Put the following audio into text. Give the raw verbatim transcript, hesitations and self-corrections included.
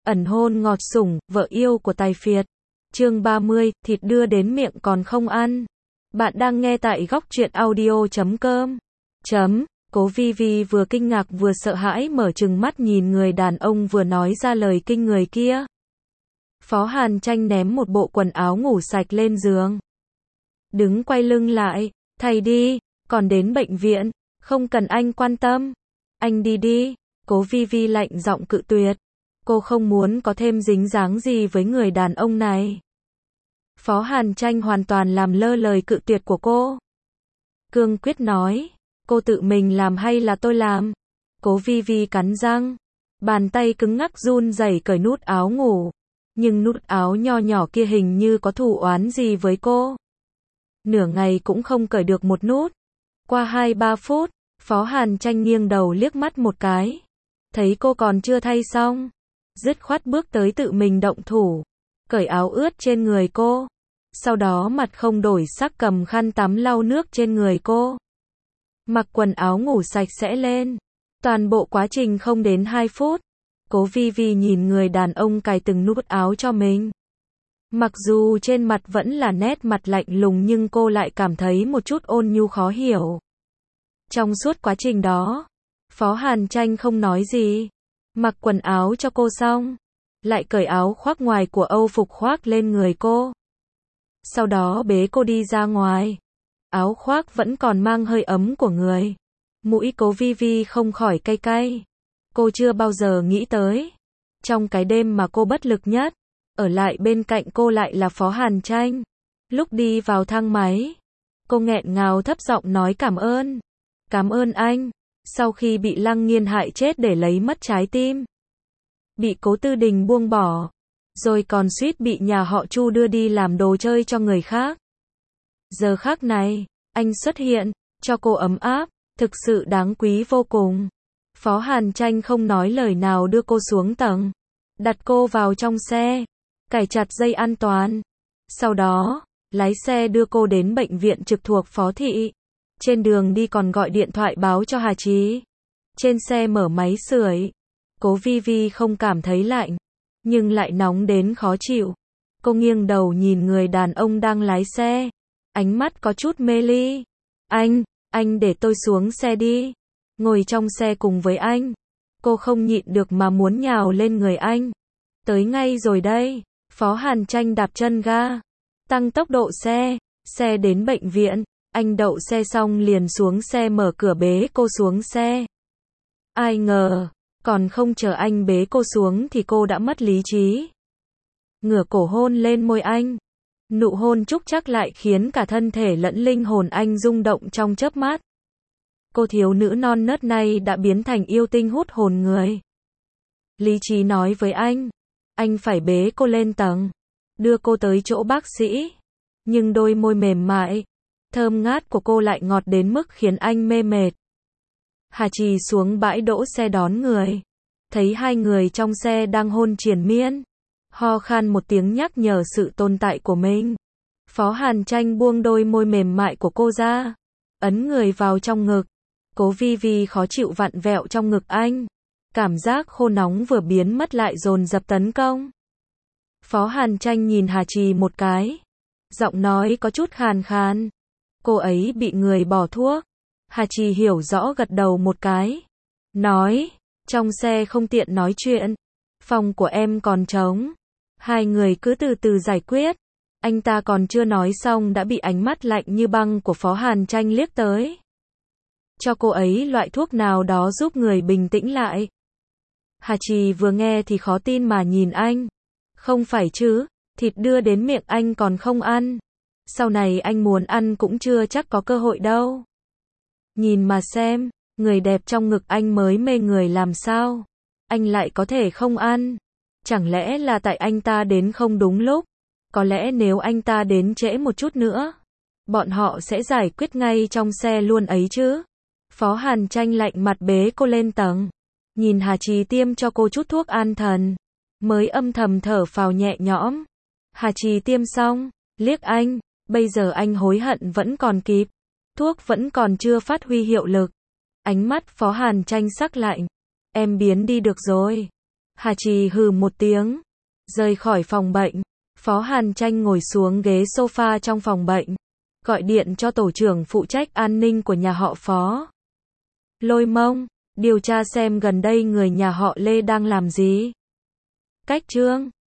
ẩn hôn ngọt sủng, vợ yêu của tài phiệt. Chương ba mươi, thịt đưa đến miệng còn không ăn. Bạn đang nghe tại góc truyện audio chấm com. Chấm, Cố Vi Vi vừa kinh ngạc vừa sợ hãi mở trừng mắt nhìn người đàn ông vừa nói ra lời kinh người kia. Phó Hàn Tranh ném một bộ quần áo ngủ sạch lên giường. Đứng quay lưng lại, thay đi, còn đến bệnh viện, không cần anh quan tâm. Anh đi đi, Cố Vi Vi lạnh giọng cự tuyệt. Cô không muốn có thêm dính dáng gì với người đàn ông này. Phó Hàn Tranh hoàn toàn làm lơ lời cự tuyệt của cô. Cương quyết nói, cô tự mình làm hay là tôi làm? Cố Vi Vi cắn răng, bàn tay cứng ngắc run rẩy cởi nút áo ngủ. Nhưng nút áo nho nhỏ kia hình như có thù oán gì với cô. Nửa ngày cũng không cởi được một nút. Qua hai ba phút, Phó Hàn Tranh nghiêng đầu liếc mắt một cái. Thấy cô còn chưa thay xong. Dứt khoát bước tới tự mình động thủ. Cởi áo ướt trên người cô. Sau đó mặt không đổi sắc cầm khăn tắm lau nước trên người cô. Mặc quần áo ngủ sạch sẽ lên. Toàn bộ quá trình không đến hai phút. Cố Vi Vi nhìn người đàn ông cài từng nút áo cho mình. Mặc dù trên mặt vẫn là nét mặt lạnh lùng nhưng cô lại cảm thấy một chút ôn nhu khó hiểu. Trong suốt quá trình đó, Phó Hàn Tranh không nói gì. Mặc quần áo cho cô xong, lại cởi áo khoác ngoài của Âu phục khoác lên người cô. Sau đó bế cô đi ra ngoài. Áo khoác vẫn còn mang hơi ấm của người. Mũi Cố Vi Vi không khỏi cay cay. Cô chưa bao giờ nghĩ tới. Trong cái đêm mà cô bất lực nhất, ở lại bên cạnh cô lại là Phó Hàn Tranh. Lúc đi vào thang máy, cô nghẹn ngào thấp giọng nói cảm ơn. Cảm ơn anh. Sau khi bị Lăng Nghiên hại chết để lấy mất trái tim. Bị Cố Tư Đình buông bỏ. Rồi còn suýt bị nhà họ Chu đưa đi làm đồ chơi cho người khác. Giờ khắc này, anh xuất hiện, cho cô ấm áp, thực sự đáng quý vô cùng. Phó Hàn Tranh không nói lời nào đưa cô xuống tầng. Đặt cô vào trong xe. Cài chặt dây an toàn. Sau đó, lái xe đưa cô đến bệnh viện trực thuộc Phó Thị. Trên đường đi còn gọi điện thoại báo cho Hà Chí. Trên xe mở máy sưởi. Cố Vi Vi không cảm thấy lạnh, nhưng lại nóng đến khó chịu. Cô nghiêng đầu nhìn người đàn ông đang lái xe. Ánh mắt có chút mê ly. Anh, anh để tôi xuống xe đi. Ngồi trong xe cùng với anh. Cô không nhịn được mà muốn nhào lên người anh. Tới ngay rồi đây. Phó Hàn Tranh đạp chân ga. Tăng tốc độ xe. Xe đến bệnh viện. Anh đậu xe xong liền xuống xe mở cửa bế cô xuống xe. Ai ngờ, còn không chờ anh bế cô xuống thì cô đã mất lý trí. Ngửa cổ hôn lên môi anh. Nụ hôn trúc chắc lại khiến cả thân thể lẫn linh hồn anh rung động trong chớp mắt. Cô thiếu nữ non nớt này đã biến thành yêu tinh hút hồn người. Lý trí nói với anh, anh phải bế cô lên tầng, đưa cô tới chỗ bác sĩ. Nhưng đôi môi mềm mại, thơm ngát của cô lại ngọt đến mức khiến anh mê mệt. Hà Trì xuống bãi đỗ xe đón người. Thấy hai người trong xe đang hôn triền miên. Ho khan một tiếng nhắc nhở sự tồn tại của mình. Phó Hàn Tranh buông đôi môi mềm mại của cô ra. Ấn người vào trong ngực. Cố Vi Vi khó chịu vặn vẹo trong ngực anh. Cảm giác khô nóng vừa biến mất lại dồn dập tấn công. Phó Hàn Tranh nhìn Hà Trì một cái. Giọng nói có chút khàn khàn. Cô ấy bị người bỏ thuốc. Hà Trì hiểu rõ gật đầu một cái. Nói, trong xe không tiện nói chuyện. Phòng của em còn trống. Hai người cứ từ từ giải quyết. Anh ta còn chưa nói xong đã bị ánh mắt lạnh như băng của Phó Hàn Tranh liếc tới. Cho cô ấy loại thuốc nào đó giúp người bình tĩnh lại. Hà Trì vừa nghe thì khó tin mà nhìn anh. Không phải chứ, thịt đưa đến miệng anh còn không ăn. Sau này anh muốn ăn cũng chưa chắc có cơ hội đâu. Nhìn mà xem, người đẹp trong ngực anh mới mê người làm sao. Anh lại có thể không ăn. Chẳng lẽ là tại anh ta đến không đúng lúc? Có lẽ nếu anh ta đến trễ một chút nữa, bọn họ sẽ giải quyết ngay trong xe luôn ấy chứ. Phó Hàn Tranh lạnh mặt bế cô lên tầng. Nhìn Hà Trì tiêm cho cô chút thuốc an thần. Mới âm thầm thở phào nhẹ nhõm. Hà Trì tiêm xong, liếc anh. Bây giờ anh hối hận vẫn còn kịp. Thuốc vẫn còn chưa phát huy hiệu lực. Ánh mắt Phó Hàn Tranh sắc lạnh. Em biến đi được rồi. Hà Trì hừ một tiếng, rời khỏi phòng bệnh. Phó Hàn Tranh ngồi xuống ghế sofa trong phòng bệnh, gọi điện cho tổ trưởng phụ trách an ninh của nhà họ Phó. Lôi Mông, điều tra xem gần đây người nhà họ Lê đang làm gì. Cách Trương,